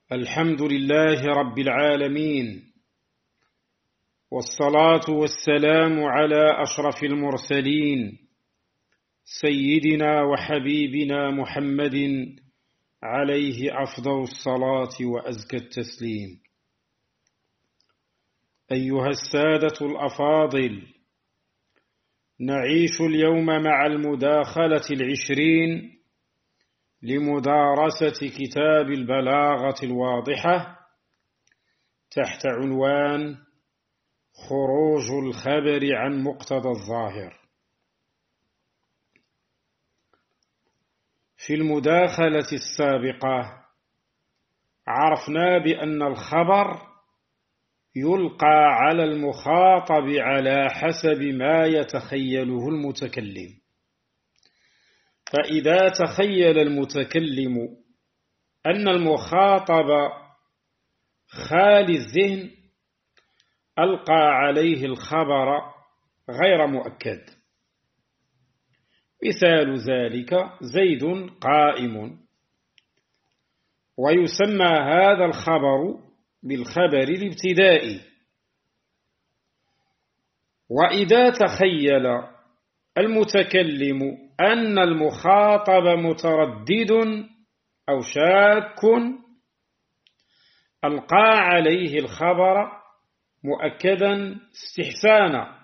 الحمد لله رب العالمين، والصلاة والسلام على أشرف المرسلين سيدنا وحبيبنا محمد عليه أفضل الصلاة وأزكى التسليم. أيها السادة الأفاضل، نعيش اليوم مع المداخلة 20 لمدارسة كتاب البلاغة الواضحة تحت عنوان خروج الخبر عن مقتضى الظاهر. في المداخلة السابقة عرفنا بأن الخبر يلقى على المخاطب على حسب ما يتخيله المتكلم، فإذا تخيل المتكلم أن المخاطب خالي الذهن ألقى عليه الخبر غير مؤكد. مثال ذلك: زيد قائم، ويسمى هذا الخبر بالخبر الابتدائي. وإذا تخيل المتكلم أن المخاطب متردد أو شاك ألقى عليه الخبر مؤكدا استحسانا.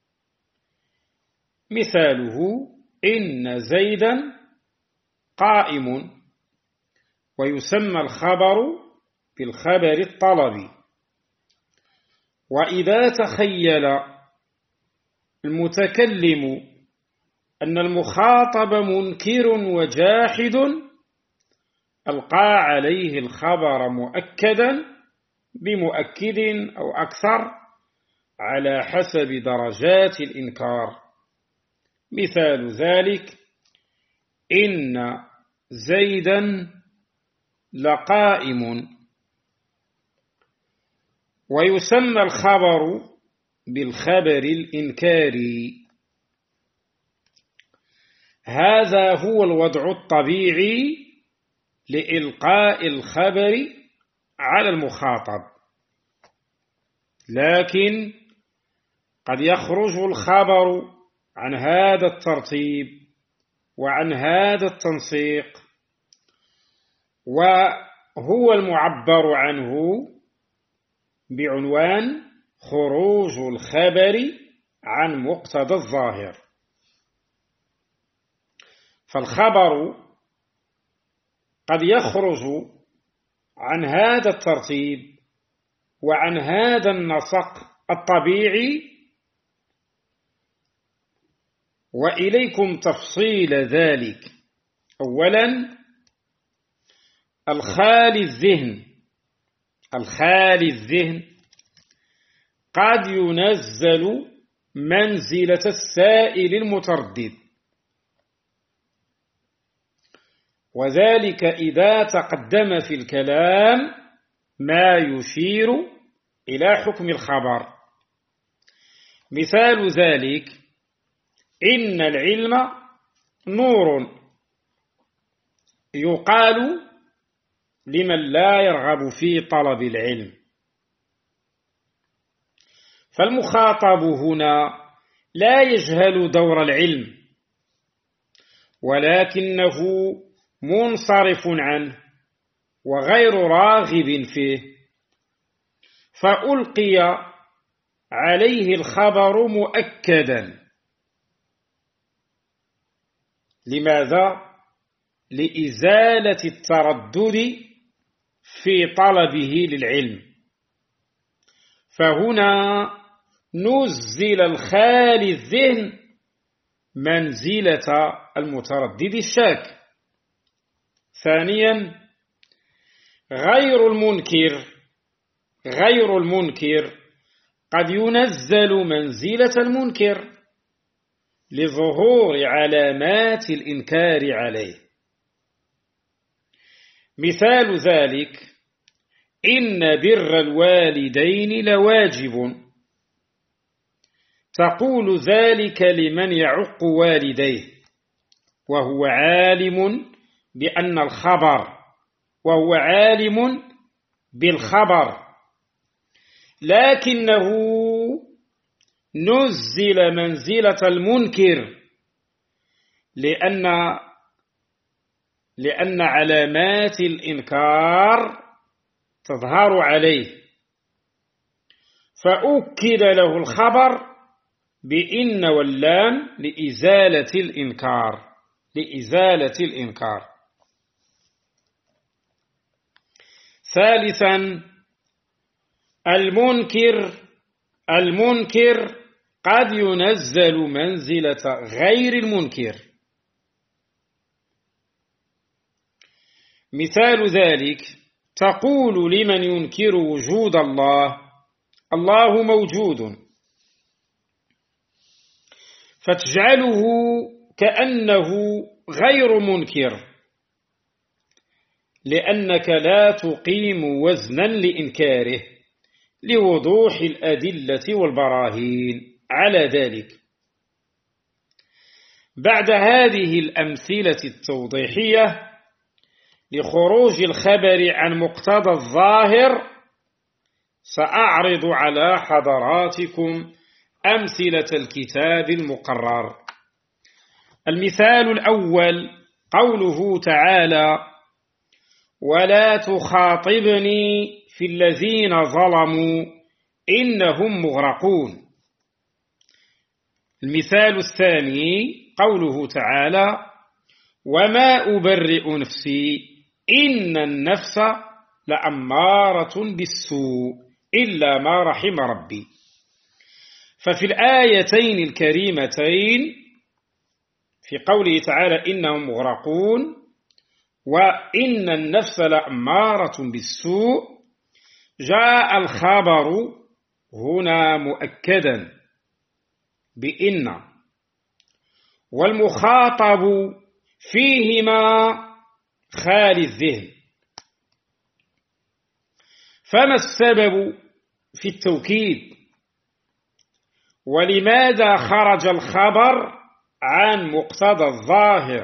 مثاله: إن زيدا قائم، ويسمى الخبر بالخبر الطلبي. وإذا تخيل المتكلم أن المخاطب منكر وجاحد ألقى عليه الخبر مؤكدا بمؤكد أو أكثر على حسب درجات الإنكار. مثال ذلك: إن زيدا لقائم، ويسمى الخبر بالخبر الإنكاري. هذا هو الوضع الطبيعي لإلقاء الخبر على المخاطب، لكن قد يخرج الخبر عن هذا الترتيب وعن هذا التنسيق، وهو المعبر عنه بعنوان خروج الخبر عن مقتضى الظاهر. فالخبر قد يخرج عن هذا الترتيب وعن هذا النسق الطبيعي. وإليكم تفصيل ذلك. أولا، الخالي الذهن قد ينزل منزلة السائل المتردد، وذلك إذا تقدم في الكلام ما يشير إلى حكم الخبر. مثال ذلك: إن العلم نور، يقال لمن لا يرغب في طلب العلم. فالمخاطب هنا لا يجهل دور العلم، ولكنه منصرف عنه وغير راغب فيه، فألقي عليه الخبر مؤكدا. لماذا؟ لإزالة التردد في طلبه للعلم. فهنا نزل الخالي الذهن منزلة المتردد الشاك. ثانيا، غير المنكر قد ينزل منزلة المنكر لظهور علامات الإنكار عليه. مثال ذلك: إن بر الوالدين لواجب، تقول ذلك لمن يعق والديه وهو عالم بأن الخبر وهو عالم بالخبر، لكنه نزل منزلة المنكر لأن علامات الإنكار تظهر عليه، فأكد له الخبر بإن واللام لإزالة الإنكار. ثالثا، المنكر قد ينزل منزلة غير المنكر. مثال ذلك: تقول لمن ينكر وجود الله موجود، فتجعله كأنه غير منكر، لأنك لا تقيم وزنا لإنكاره لوضوح الأدلة والبراهين على ذلك. بعد هذه الأمثلة التوضيحية لخروج الخبر عن مقتضى الظاهر، سأعرض على حضراتكم أمثلة الكتاب المقرر. المثال الأول قوله تعالى: ولا تخاطبني في الذين ظلموا إنهم مغرقون. المثال الثاني قوله تعالى: وما أبرئ نفسي إن النفس لأمارة بالسوء إلا ما رحم ربي. ففي الآيتين الكريمتين في قوله تعالى إنهم مغرقون وإن النفس لأمارة بالسوء جاء الخبر هنا مؤكدا بإن، والمخاطب فيهما خالي الذهن. فما السبب في التوكيد؟ ولماذا خرج الخبر عن مقتضى الظاهر؟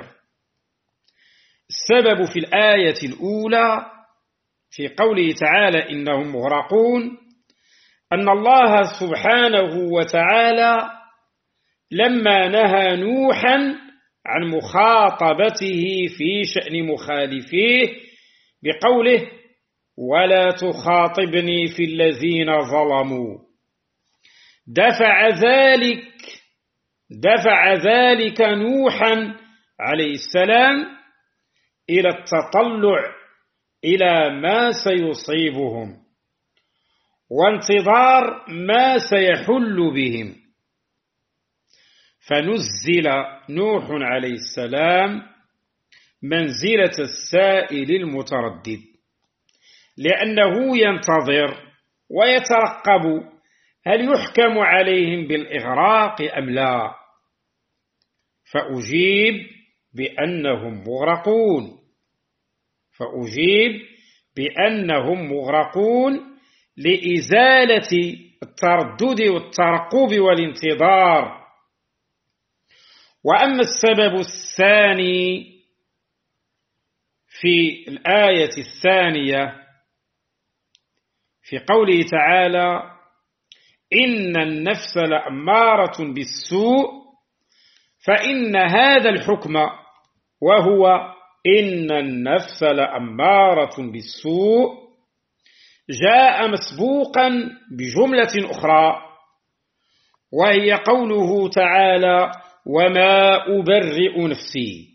السبب في الآية الأولى في قوله تعالى إنهم مغرقون أن الله سبحانه وتعالى لما نهى نوحا عن مخاطبته في شأن مخالفيه بقوله ولا تخاطبني في الذين ظلموا، دفع ذلك نوحا عليه السلام إلى التطلع إلى ما سيصيبهم وانتظار ما سيحل بهم، فنزل نوح عليه السلام منزلة السائل المتردد، لأنه ينتظر ويترقب هل يحكم عليهم بالإغراق أم لا، فأجيب بأنهم مغرقون لإزالة التردد والترقب والانتظار. وأما السبب الثاني في الآية الثانية في قوله تعالى إن النفس لأمارة بالسوء، فإن هذا الحكم وهو إن النفس لأمارة بالسوء جاء مسبوقا بجملة أخرى، وهي قوله تعالى وما أبرئ نفسي،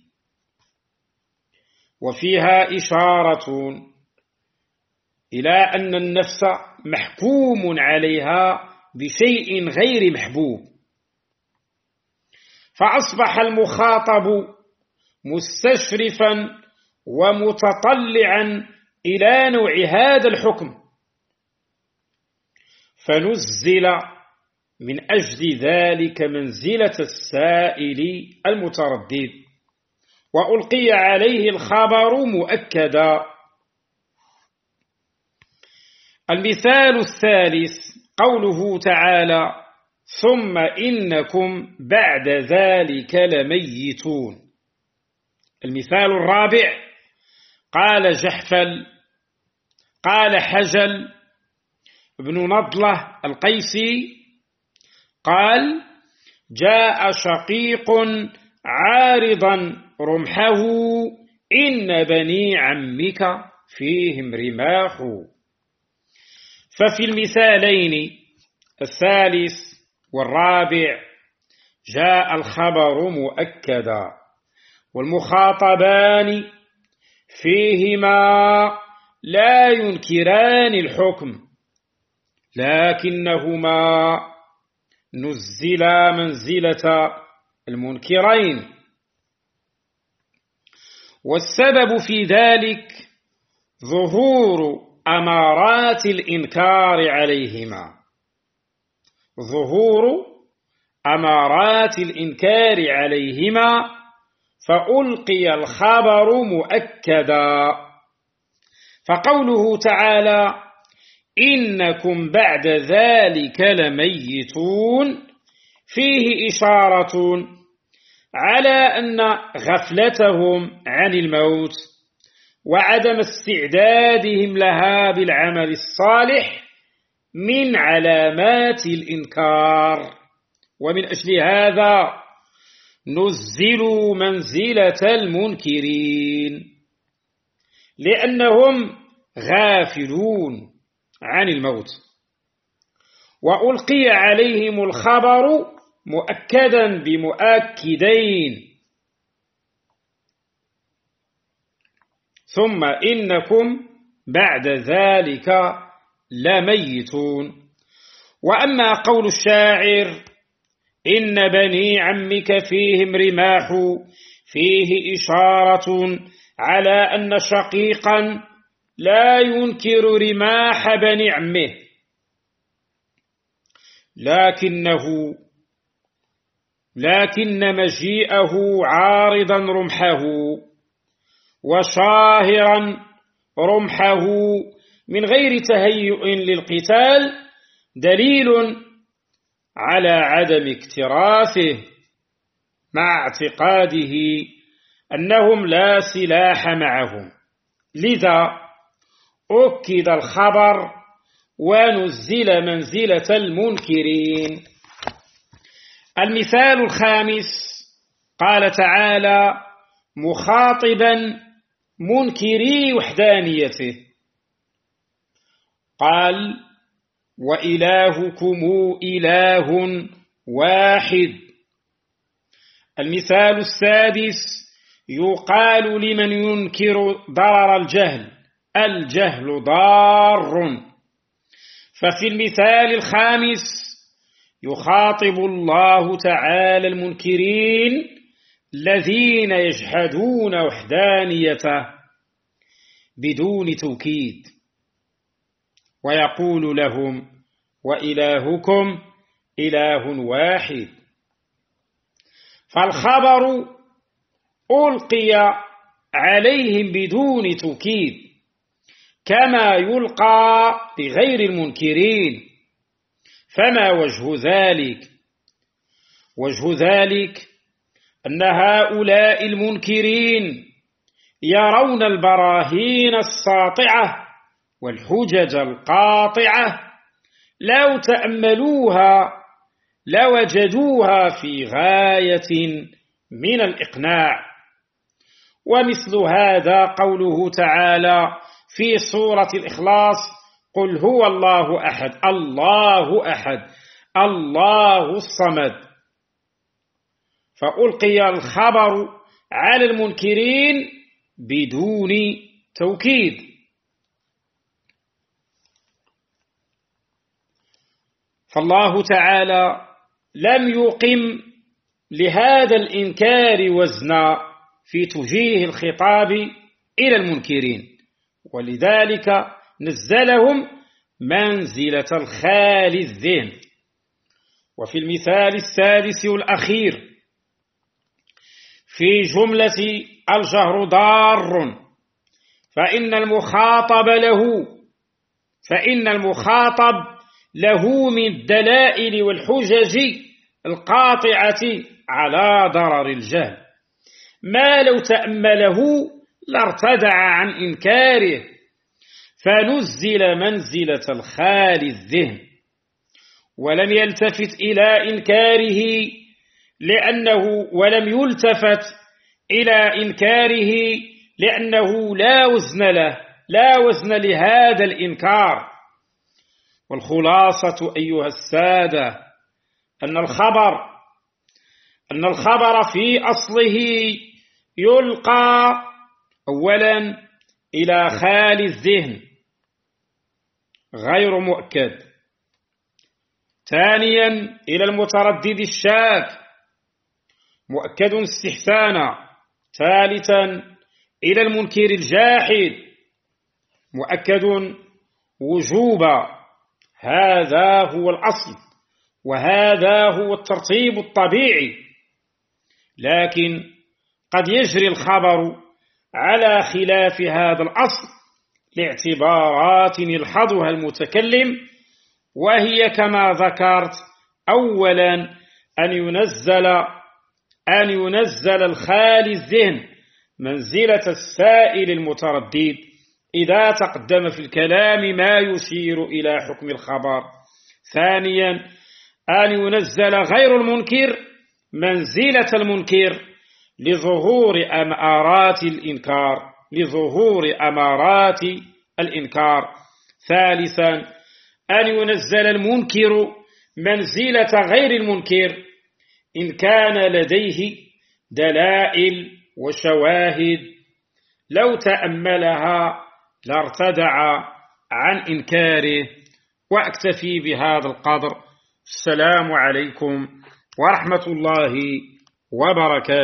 وفيها إشارة إلى أن النفس محكوم عليها بشيء غير محبوب، فأصبح المخاطب مستشرفا ومتطلعا إلى نوع هذا الحكم، فنزل من أجل ذلك منزلة السائل المتردد وألقي عليه الخبر مؤكدا. المثال الثالث قوله تعالى ثم إنكم بعد ذلك لميتون. المثال الرابع قال جحفل قال حجل بن نضلة القيسي قال: جاء شقيق عارضا رمحه إن بني عمك فيهم رماح. ففي المثالين الثالث والرابع جاء الخبر مؤكدا، والمخاطبان فيهما لا ينكران الحكم، لكنهما نزلا منزلة المنكرين. والسبب في ذلك ظهور أمارات الإنكار عليهما، ظهور أمارات الإنكار عليهما، فألقي الخبر مؤكدا. فقوله تعالى: إنكم بعد ذلك لميتون، فيه إشارة على أن غفلتهم عن الموت وعدم استعدادهم لها بالعمل الصالح من علامات الإنكار، ومن أجل هذا نزلوا منزلة المنكرين، لأنهم غافلون عن الموت، وألقي عليهم الخبر مؤكدا بمؤكدين: ثم إنكم بعد ذلك لميتون. وأما قول الشاعر: إن بني عمك فيهم رماح، فيه إشارة على أن شقيقا لا ينكر رماح بني عمه، لكن مجيئه عارضا رمحه وشاهرا رمحه من غير تهيؤ للقتال دليل على عدم اكتراثه، مع اعتقاده أنهم لا سلاح معهم. لذا أكد الخبر ونزل منزلة المنكرين. المثال الخامس قال تعالى مخاطبا منكري وحدانيته، قال: وإلهكم إله واحد. المثال السادس يقال لمن ينكر ضرر الجهل: الجهل ضار. ففي المثال الخامس يخاطب الله تعالى المنكرين الذين يجحدون وحدانيته بدون توكيد، ويقول لهم: وإلهكم إله واحد. فالخبر ألقي عليهم بدون توكيد، كما يلقى لغير المنكرين. فما وجه ذلك؟ وجه ذلك أن هؤلاء المنكرين يرون البراهين الساطعة والحجج القاطعة لو تأملوها لوجدوها في غاية من الإقناع. ومثل هذا قوله تعالى في سورة الإخلاص: قل هو الله أحد الله أحد الله الصمد. فألقي الخبر على المنكرين بدون توكيد. فالله تعالى لم يقم لهذا الإنكار وزنا في توجيه الخطاب إلى المنكرين، ولذلك نزلهم منزلة الخالي الذهن. وفي المثال السادس والأخير في جملة الجهر ضار، فإن المخاطب له من الدلائل والحجج القاطعة على ضرر الجهل ما لو تأمله لارتدع عن إنكاره. فنزل منزلة الخالي الذهن ولم يلتفت إلى إنكاره ولم يلتفت إلى إنكاره لأنه لا وزن لهذا الإنكار. والخلاصة أيها السادة أن الخبر في أصله يلقى أولا إلى خالي الذهن غير مؤكد، ثانيا إلى المتردد الشاك مؤكد استحسانا، ثالثا إلى المنكر الجاحد مؤكد وجوبا. هذا هو الأصل وهذا هو الترتيب الطبيعي، لكن قد يجري الخبر على خلاف هذا الأصل لاعتبارات يلحظها المتكلم، وهي كما ذكرت: أولا أن ينزل الخالي الذهن منزلة السائل المتردد إذا تقدم في الكلام ما يشير إلى حكم الخبر. ثانيا أن ينزل غير المنكر منزلة المنكر لظهور أمارات الإنكار. ثالثا أن ينزل المنكر منزلة غير المنكر إن كان لديه دلائل وشواهد لو تأملها لارتدع عن إنكاره. وأكتفي بهذا القدر. السلام عليكم ورحمة الله وبركاته.